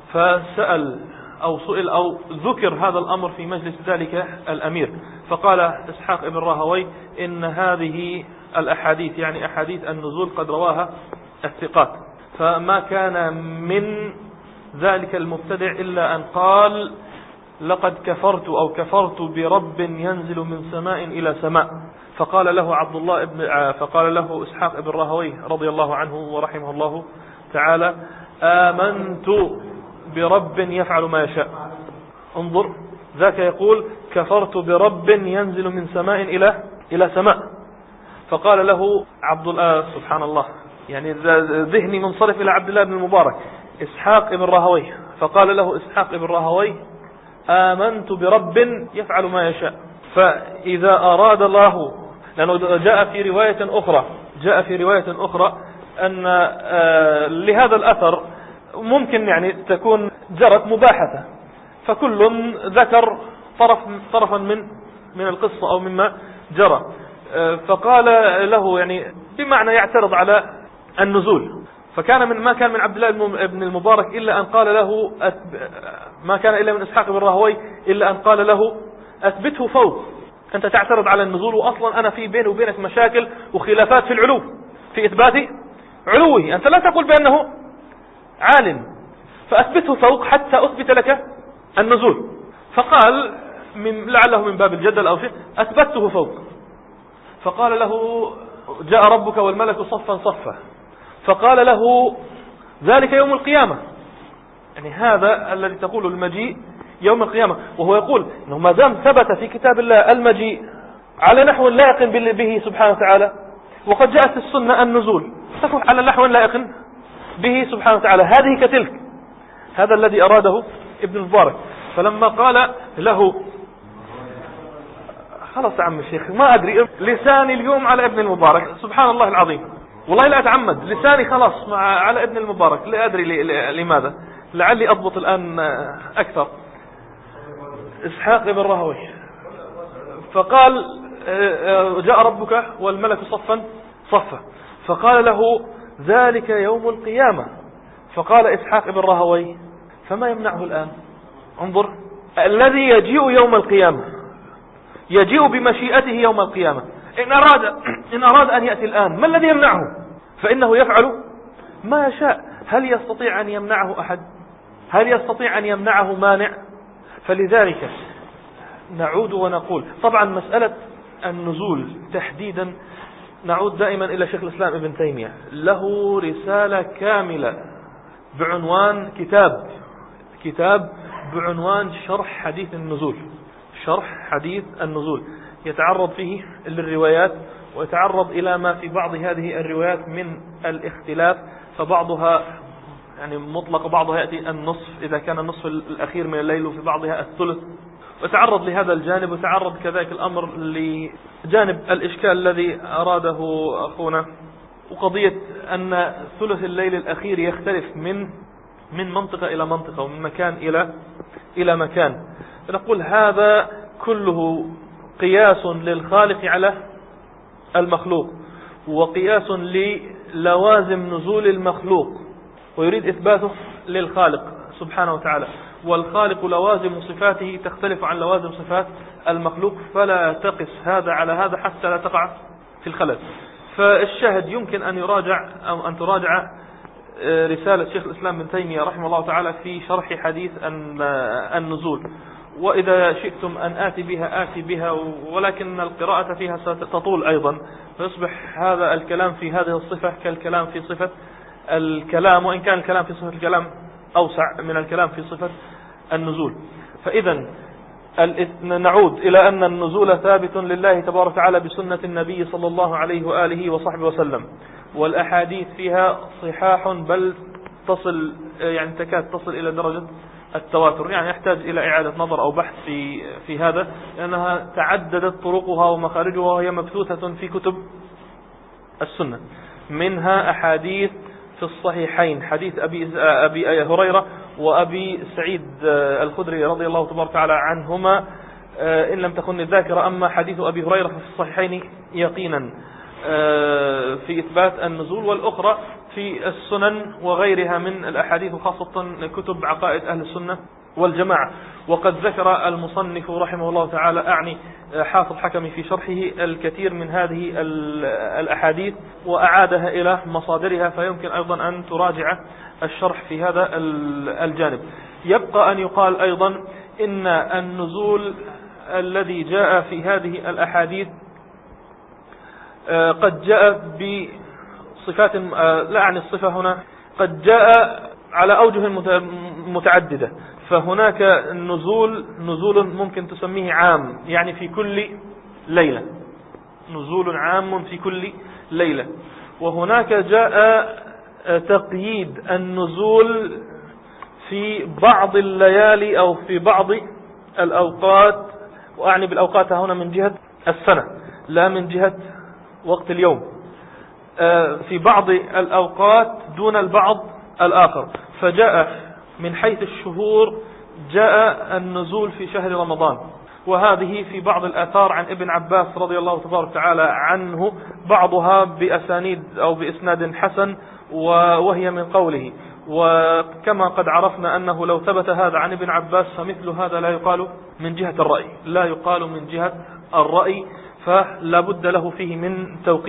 Speaker 1: فسأل أو سئل أو ذكر هذا الأمر في مجلس ذلك الأمير، فقال إسحاق بن راهويه إن هذه الأحاديث يعني أحاديث النزول قد رواها الثقات، فما كان من ذلك المبتدع إلا أن قال لقد كفرت أو كفرت برب ينزل من سماء إلى سماء. فقال له عبد الله ابن فقال له إسحاق بن راهويه رضي الله عنه ورحمه الله تعالى: آمنت برب يفعل ما يشاء. انظر، ذاك يقول كفرت برب ينزل من سماء إلى إلى سماء. فقال له عبد الله سبحان الله، يعني ذهني منصرف إلى عبد الله بن المبارك، إسحاق بن راهويه، فقال له إسحاق بن راهويه: آمنت برب يفعل ما يشاء. فإذا أراد الله، لأنه جاء في رواية أخرى جاء في رواية أخرى أن لهذا الأثر ممكن يعني تكون جرت مباحثة، فكل ذكر طرف طرفا من من القصة أو مما جرى، فقال له يعني بمعنى يعترض على النزول، فكان من ما كان من عبد الله بن المبارك إلا أن قال له ما كان إلا من إسحاق بن راهويه إلا أن قال له أثبته فوق، أنت تعترض على النزول، وأصلا أنا في بيني وبينك مشاكل وخلافات في العلو، في إثبات علوه، أنت لا تقول بأنه عال، فأثبته فوق حتى أثبت لك النزول. فقال من لعله من باب الجدل أو شيء، أثبته فوق. فقال له جاء ربك والملك صفا صفا، فقال له ذلك يوم القيامة، يعني هذا الذي تقول المجيء يوم القيامة، وهو يقول إنه ما دام ثبت في كتاب الله المجيء على نحو لائق به سبحانه وتعالى، وقد جاءت السنة النزول تكون على نحو لائق به سبحانه وتعالى، هذه كتلك. هذا الذي أراده ابن المبارك. فلما قال له خلاص يا عم الشيخ ما أدري، لساني اليوم على ابن المبارك، سبحان الله العظيم، والله لا أتعمد، لساني خلاص مع على ابن المبارك، لا أدري لماذا، لعلي أضبط الآن أكثر. إسحاق بن راهوي. فقال جاء ربك والملك صفا صفا، فقال له ذلك يوم القيامة. فقال إسحاق بن راهوي فما يمنعه الآن؟ انظر، الذي يجيء يوم القيامة يجيء بمشيئته يوم القيامة، إن أراد, إن أراد أن يأتي الآن ما الذي يمنعه؟ فإنه يفعل ما يشاء. هل يستطيع أن يمنعه أحد؟ هل يستطيع أن يمنعه مانع؟ فلذلك نعود ونقول، طبعا مسألة النزول تحديدا نعود دائما إلى شيخ الإسلام ابن تيمية، له رسالة كاملة بعنوان كتاب كتاب بعنوان شرح حديث النزول، شرح حديث النزول، يتعرض فيه للروايات ويتعرض إلى ما في بعض هذه الروايات من الاختلاف، فبعضها يعني مطلق، بعضها يأتي النصف إذا كان النصف الأخير من الليل، وفي بعضها الثلث، وتعرض لهذا الجانب، وتعرض كذلك الأمر لجانب الإشكال الذي أراده أخونا، وقضية أن ثلث الليل الأخير يختلف من من منطقة إلى منطقة، ومن مكان إلى إلى مكان. نقول هذا كله قياس للخالق على المخلوق، وقياس للوازم نزول المخلوق، ويريد إثباته للخالق سبحانه وتعالى. والخالق لوازم صفاته تختلف عن لوازم صفات المخلوق، فلا تقس هذا على هذا حتى لا تقع في الخلل. فالشاهد يمكن أن يراجع أو أن تراجع رسالة شيخ الإسلام ابن تيمية رحمه الله تعالى في شرح حديث النزول، وإذا شئتم أن آتي بها آتي بها، ولكن القراءة فيها ستطول أيضا، فيصبح هذا الكلام في هذه الصفة كالكلام في صفة الكلام، وإن كان الكلام في صفة الكلام أوسع من الكلام في صفة النزول. فإذا نعود إلى أن النزول ثابت لله تبارك وتعالى بسنة النبي صلى الله عليه وآله وصحبه وسلم، والأحاديث فيها صحاح بل تصل يعني تكاد تصل إلى درجة التواتر، يعني يحتاج إلى إعادة نظر أو بحث في في هذا، لأنها تعددت طرقها ومخارجها، وهي مبثوثة في كتب السنة. منها أحاديث في الصحيحين، حديث أبي أبي هريرة وأبي سعيد الخدري رضي الله تبارك وتعالى عنهما إن لم تخن الذاكرة. أما حديث أبي هريرة في الصحيحين يقينا في إثبات النزول، والأخرى في السنن وغيرها من الأحاديث، وخاصة كتب عقائد أهل السنة والجماعة. وقد ذكر المصنف رحمه الله تعالى، أعني حافظ حكمي في شرحه، الكثير من هذه الأحاديث وأعادها إلى مصادرها، فيمكن أيضا أن تراجع الشرح في هذا الجانب. يبقى أن يقال أيضا إن النزول الذي جاء في هذه الأحاديث قد جاء بصفات، لا أعني الصفة هنا، قد جاء على أوجه متعددة. فهناك نزول نزول ممكن تسميه عام، يعني في كل ليلة، نزول عام في كل ليلة. وهناك جاء تقييد النزول في بعض الليالي أو في بعض الأوقات، وأعني بالأوقات هنا من جهة السنة لا من جهة وقت اليوم، في بعض الأوقات دون البعض الآخر. فجاء من حيث الشهور جاء النزول في شهر رمضان، وهذه في بعض الآثار عن ابن عباس رضي الله تبارك وتعالى عنه، بعضها بأسانيد أو بإسناد حسن، وهي من قوله. وكما قد عرفنا أنه لو ثبت هذا عن ابن عباس فمثل هذا لا يقال من جهة الرأي، لا يقال من جهة الرأي، فلا بد له فيه من توقيف.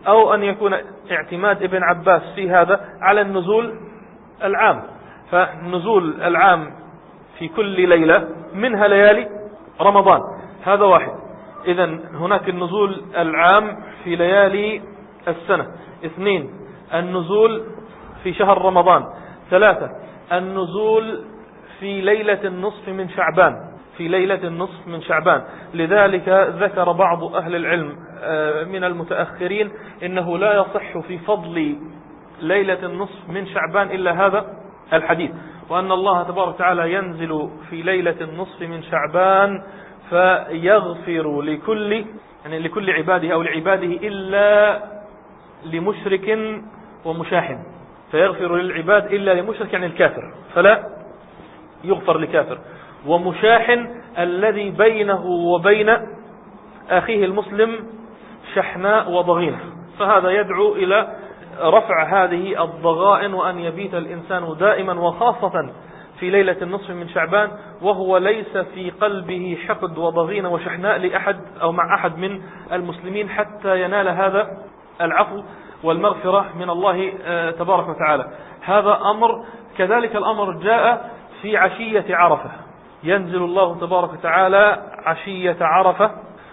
Speaker 1: أو أن يكون اعتماد ابن عباس في هذا على النزول العام، فنزول العام في كل ليلة منها ليالي رمضان، هذا واحد. إذن هناك النزول العام في ليالي السنة. اثنين، النزول في شهر رمضان. ثلاثة، النزول في ليلة النصف من شعبان، في ليلة النصف من شعبان. لذلك ذكر بعض أهل العلم من المتأخرين إنه لا يصح في فضل ليلة النصف من شعبان إلا هذا الحديث، وأن الله تبارك وتعالى ينزل في ليلة النصف من شعبان فيغفر لكل يعني لكل عباده أو لعباده إلا لمشرك ومشاحن، فيغفر للعباد إلا لمشرك يعني الكافر فلا يغفر لكافر، ومشاحن الذي بينه وبين أخيه المسلم شحناء وضغينة، فهذا يدعو إلى رفع هذه الضغائن، وأن يبيت الإنسان دائما وخاصة في ليلة النصف من شعبان وهو ليس في قلبه حقد وضغينة وشحناء لأحد أو مع أحد من المسلمين، حتى ينال هذا العفو والمغفرة من الله تبارك وتعالى. هذا أمر. كذلك الأمر جاء في عشية عرفة، ينزل الله تبارك وتعالى عشية عرفة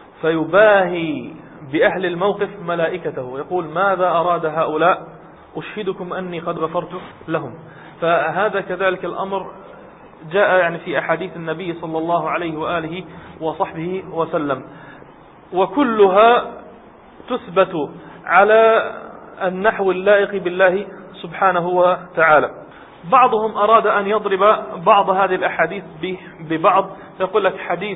Speaker 1: فيباهي بأهل الموقف ملائكته، يقول ماذا أراد هؤلاء؟ أشهدكم أني قد غفرت لهم. فهذا كذلك الأمر جاء يعني في أحاديث النبي صلى الله عليه وآله وصحبه وسلم، وكلها تثبت على النحو اللائق بالله سبحانه وتعالى. بعضهم أراد أن يضرب بعض هذه الأحاديث ببعض، يقول لك حديث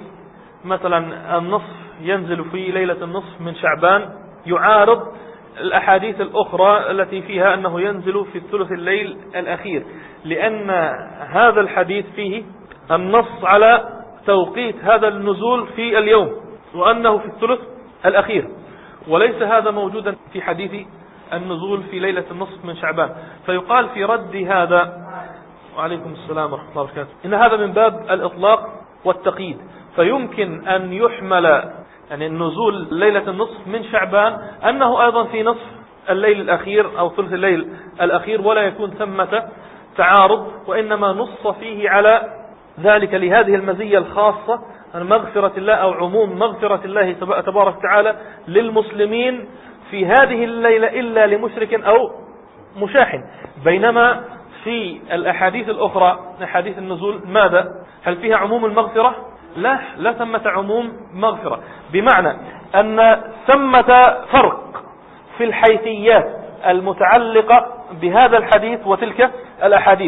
Speaker 1: مثلا النصف ينزل في ليلة النصف من شعبان يعارض الأحاديث الأخرى التي فيها أنه ينزل في الثلث الليل الأخير، لأن هذا الحديث فيه النص على توقيت هذا النزول في اليوم وأنه في الثلث الأخير، وليس هذا موجودا في حديث النزول في ليلة النصف من شعبان. فيقال في رد هذا، وعليكم السلام ورحمة الله وبركاته، إن هذا من باب الإطلاق والتقييد، فيمكن أن يحمل يعني النزول ليلة النصف من شعبان أنه أيضا في نصف الليل الأخير أو ثلث الليل الأخير، ولا يكون ثمة تعارض، وإنما نص فيه على ذلك لهذه المزية الخاصة مغفرة الله أو عموم مغفرة الله تبارك وتعالى للمسلمين في هذه الليلة إلا لمشرك أو مشاحن. بينما في الأحاديث الأخرى أحاديث النزول ماذا؟ هل فيها عموم المغفرة؟ لا، لا ثمة عموم مغفرة، بمعنى أن ثمة فرق في الحيثيات المتعلقة بهذا الحديث وتلك الأحاديث،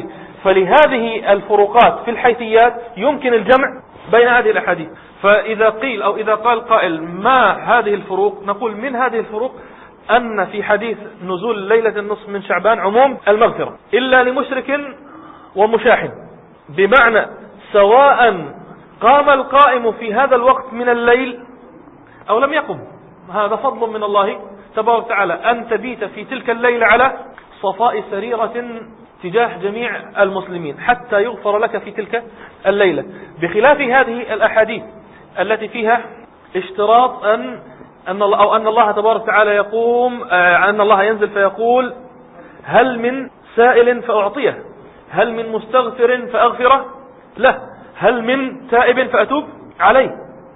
Speaker 1: فلهذه الفروقات في الحيثيات يمكن الجمع بين هذه الأحاديث. فإذا قيل أو إذا قال قائل ما هذه الفروق، نقول من هذه الفروق أن في حديث نزول ليلة النصف من شعبان عموم المغفرة إلا لمشرك ومشاحن، بمعنى سواء قام القائم في هذا الوقت من الليل أو لم يقم، هذا فضل من الله تبارك وتعالى أن تبيت في تلك الليلة على صفاء سريرة تجاه جميع المسلمين حتى يغفر لك في تلك الليلة، بخلاف هذه الأحاديث التي فيها اشتراط أن أن الله أو أن الله تبارك وتعالى يقوم أن الله ينزل فيقول هل من سائل فأعطيه، هل من مستغفر فأغفره له، هل من تائب فأتوب عليه.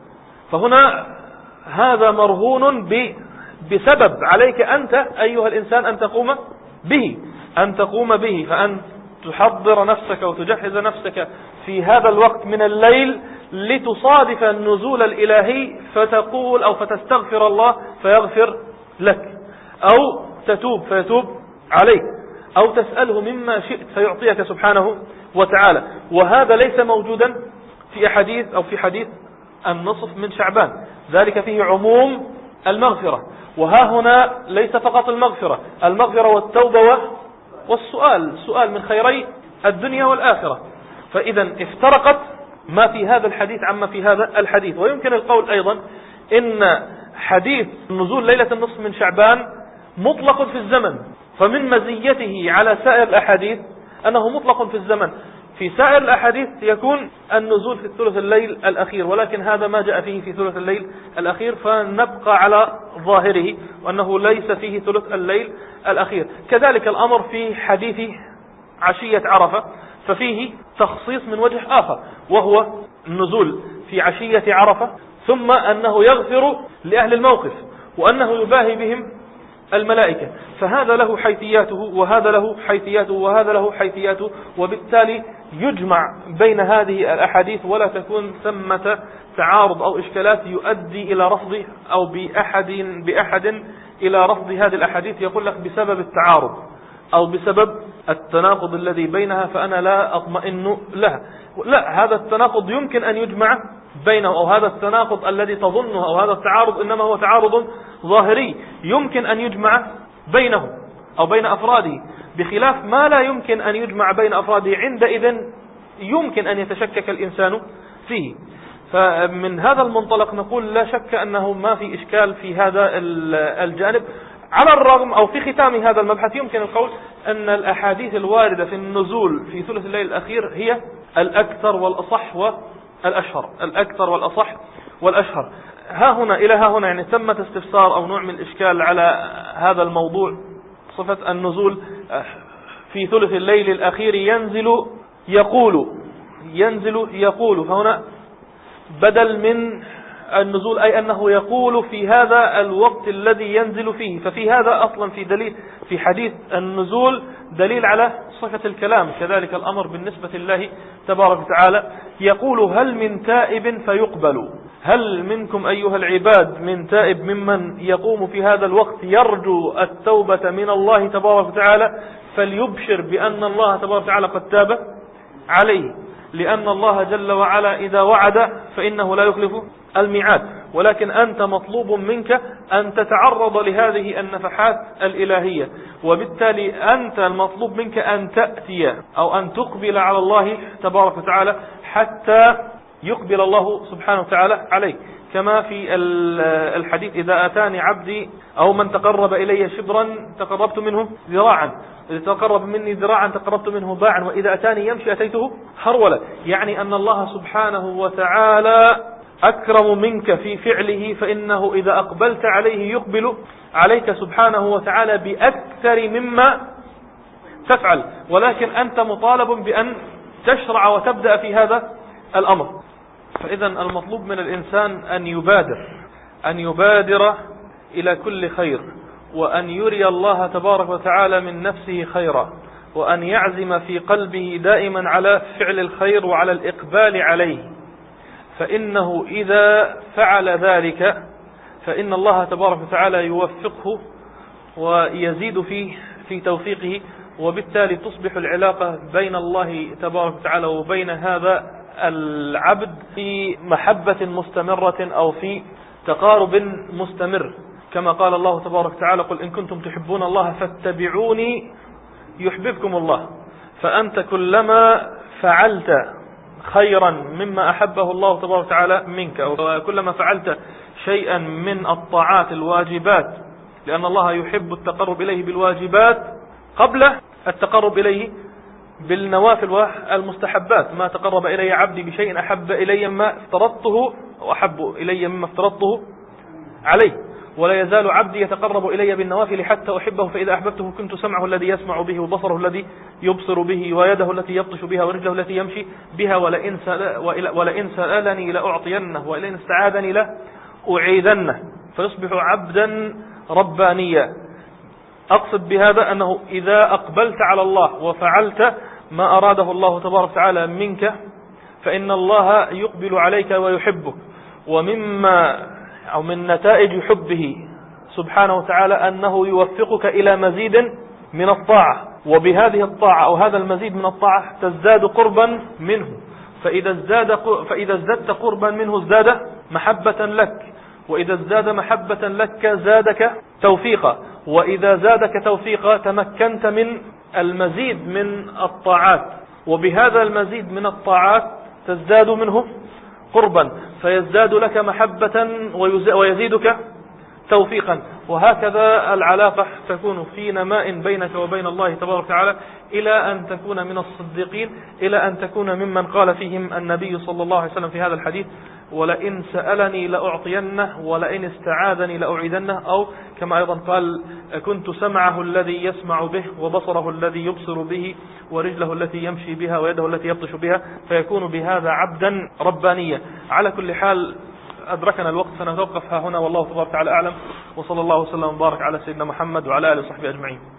Speaker 1: فهنا هذا مرهون بسبب عليك أنت أيها الإنسان أن تقوم به أن تقوم به فأن تحضر نفسك وتجهز نفسك في هذا الوقت من الليل لتصادف النزول الإلهي فتقول أو فتستغفر الله فيغفر لك، أو تتوب فيتوب عليك، أو تسأله مما شئت فيعطيك سبحانه وتعالى. وهذا ليس موجودا في أحاديث أو في حديث النصف من شعبان، ذلك فيه عموم المغفرة. وها هنا ليس فقط المغفرة، المغفرة والتوبة والسؤال، سؤال من خيري الدنيا والآخرة. فإذا افترقت ما في هذا الحديث عما في هذا الحديث. ويمكن القول أيضا إن حديث نزول ليلة النصف من شعبان مطلق في الزمن، فمن مزيته على سائر الأحاديث أنه مطلق في الزمن، في سائر الأحاديث يكون النزول في الثلث الليل الأخير، ولكن هذا ما جاء فيه في ثلث الليل الأخير، فنبقى على ظاهره وأنه ليس فيه ثلث الليل الأخير. كذلك الأمر في حديث عشية عرفة، ففيه تخصيص من وجه آخر، وهو النزول في عشية عرفة، ثم أنه يغفر لأهل الموقف، وأنه يباهي بهم الملائكة. فهذا له حيثياته وهذا له حيثياته وهذا له حيثياته، وبالتالي يجمع بين هذه الأحاديث ولا تكون ثمة تعارض أو إشكالات يؤدي إلى رفض أو بأحد بأحد إلى رفض هذه الأحاديث، يقول لك بسبب التعارض أو بسبب التناقض الذي بينها فأنا لا أطمئن لها. لا، هذا التناقض يمكن أن يجمع بينه، أو هذا التناقض الذي تظنه أو هذا التعارض إنما هو تعارض ظاهري يمكن أن يجمع بينه أو بين أفراده، بخلاف ما لا يمكن أن يجمع بين أفراده، عندئذ يمكن أن يتشكك الإنسان فيه. فمن هذا المنطلق نقول لا شك أنه ما في إشكال في هذا الجانب. على الرغم أو في ختام هذا المبحث يمكن القول أن الأحاديث الواردة في النزول في ثلث الليل الأخير هي الأكثر والأصح والأشهر، الأكثر والأصح والأشهر. ها هنا إلى ها هنا يعني ثمة استفسار أو نوع من الإشكال على هذا الموضوع، صفة النزول في ثلث الليل الأخير ينزل يقول ينزل يقول فهنا بدل من النزول، أي أنه يقول في هذا الوقت الذي ينزل فيه. ففي هذا أصلا في دليل في حديث النزول دليل على صفة الكلام. كذلك الأمر بالنسبة لله تبارك وتعالى، يقول هل من تائب فيقبل، هل منكم أيها العباد من تائب ممن يقوم في هذا الوقت يرجو التوبة من الله تبارك وتعالى، فليبشر بأن الله تبارك وتعالى قد تاب عليه، لأن الله جل وعلا إذا وعد فإنه لا يخلف الميعاد. ولكن أنت مطلوب منك أن تتعرض لهذه النفحات الإلهية، وبالتالي أنت المطلوب منك أن تأتي أو أن تقبل على الله تبارك وتعالى حتى يقبل الله سبحانه وتعالى عليك، كما في الحديث إذا أتاني عبدي أو من تقرب إلي شبرا تقربت منه ذراعا، إذا تقرب مني ذراعا تقربت منه باعا، وإذا أتاني يمشي أتيته هرولا. يعني أن الله سبحانه وتعالى أكرم منك في فعله، فإنه إذا أقبلت عليه يقبل عليك سبحانه وتعالى بأكثر مما تفعل، ولكن أنت مطالب بأن تشرع وتبدأ في هذا الأمر. فإذا المطلوب من الإنسان أن يبادر أن يبادر إلى كل خير، وأن يري الله تبارك وتعالى من نفسه خيرا، وأن يعزم في قلبه دائما على فعل الخير وعلى الإقبال عليه، فإنه إذا فعل ذلك فإن الله تبارك وتعالى يوفقه ويزيد فيه في توفيقه، وبالتالي تصبح العلاقة بين الله تبارك وتعالى وبين هذا العبد في محبة مستمرة أو في تقارب مستمر، كما قال الله تبارك وتعالى قل إن كنتم تحبون الله فاتبعوني يحببكم الله. فأنت كلما فعلت خيرا مما أحبه الله تبارك وتعالى منك، أو كلما فعلت شيئا من الطاعات الواجبات، لأن الله يحب التقرب إليه بالواجبات قبل التقرب إليه بالنوافل والمستحبات. ما تقرب إلي عبدي بشيء أحب إلي ما افترضته وأحب إلي مما افترضته عليه، ولا يزال عبدي يتقرب إلي بالنوافل حتى أحبه، فإذا أحببته كنت سمعه الذي يسمع به، وبصره الذي يبصر به، ويده التي يبطش بها، ورجله التي يمشي بها، ولئن ولئن سألني لأعطينه، ولئن استعاذني لأعيذنه، فيصبح عبدا ربانيا. أقصد بهذا أنه إذا أقبلت على الله وفعلت ما أراده الله تبارك وتعالى منك فإن الله يقبل عليك ويحبك. ومما أو من نتائج حبه سبحانه وتعالى أنه يوفقك إلى مزيد من الطاعة، وبهذه الطاعة أو هذا المزيد من الطاعة تزداد قربا منه، فإذا ازداد فإذا ازددت قربا منه ازداد محبة لك، وإذا ازداد محبة لك زادك توفيقا، وإذا زادك توفيقا تمكنت من المزيد من الطاعات، وبهذا المزيد من الطاعات تزداد منه قربا، فيزداد لك محبة ويزيدك توفيقا. وهكذا العلاقة تكون في نماء بينك وبين الله تبارك وتعالى إلى أن تكون من الصديقين، إلى أن تكون ممن قال فيهم النبي صلى الله عليه وسلم في هذا الحديث: ولئن سألني لأعطينه ولئن استعاذني لأعيذنه، أو كما أيضا قال: كنت سمعه الذي يسمع به وبصره الذي يبصر به ورجله التي يمشي بها ويده التي يبطش بها، فيكون بهذا عبدا ربانيا. على كل حال أدركنا الوقت فنتوقف ها هنا، والله تبارك وتعالى أعلم، وصلى الله وسلم وبارك على سيدنا محمد وعلى آله وصحبه أجمعين.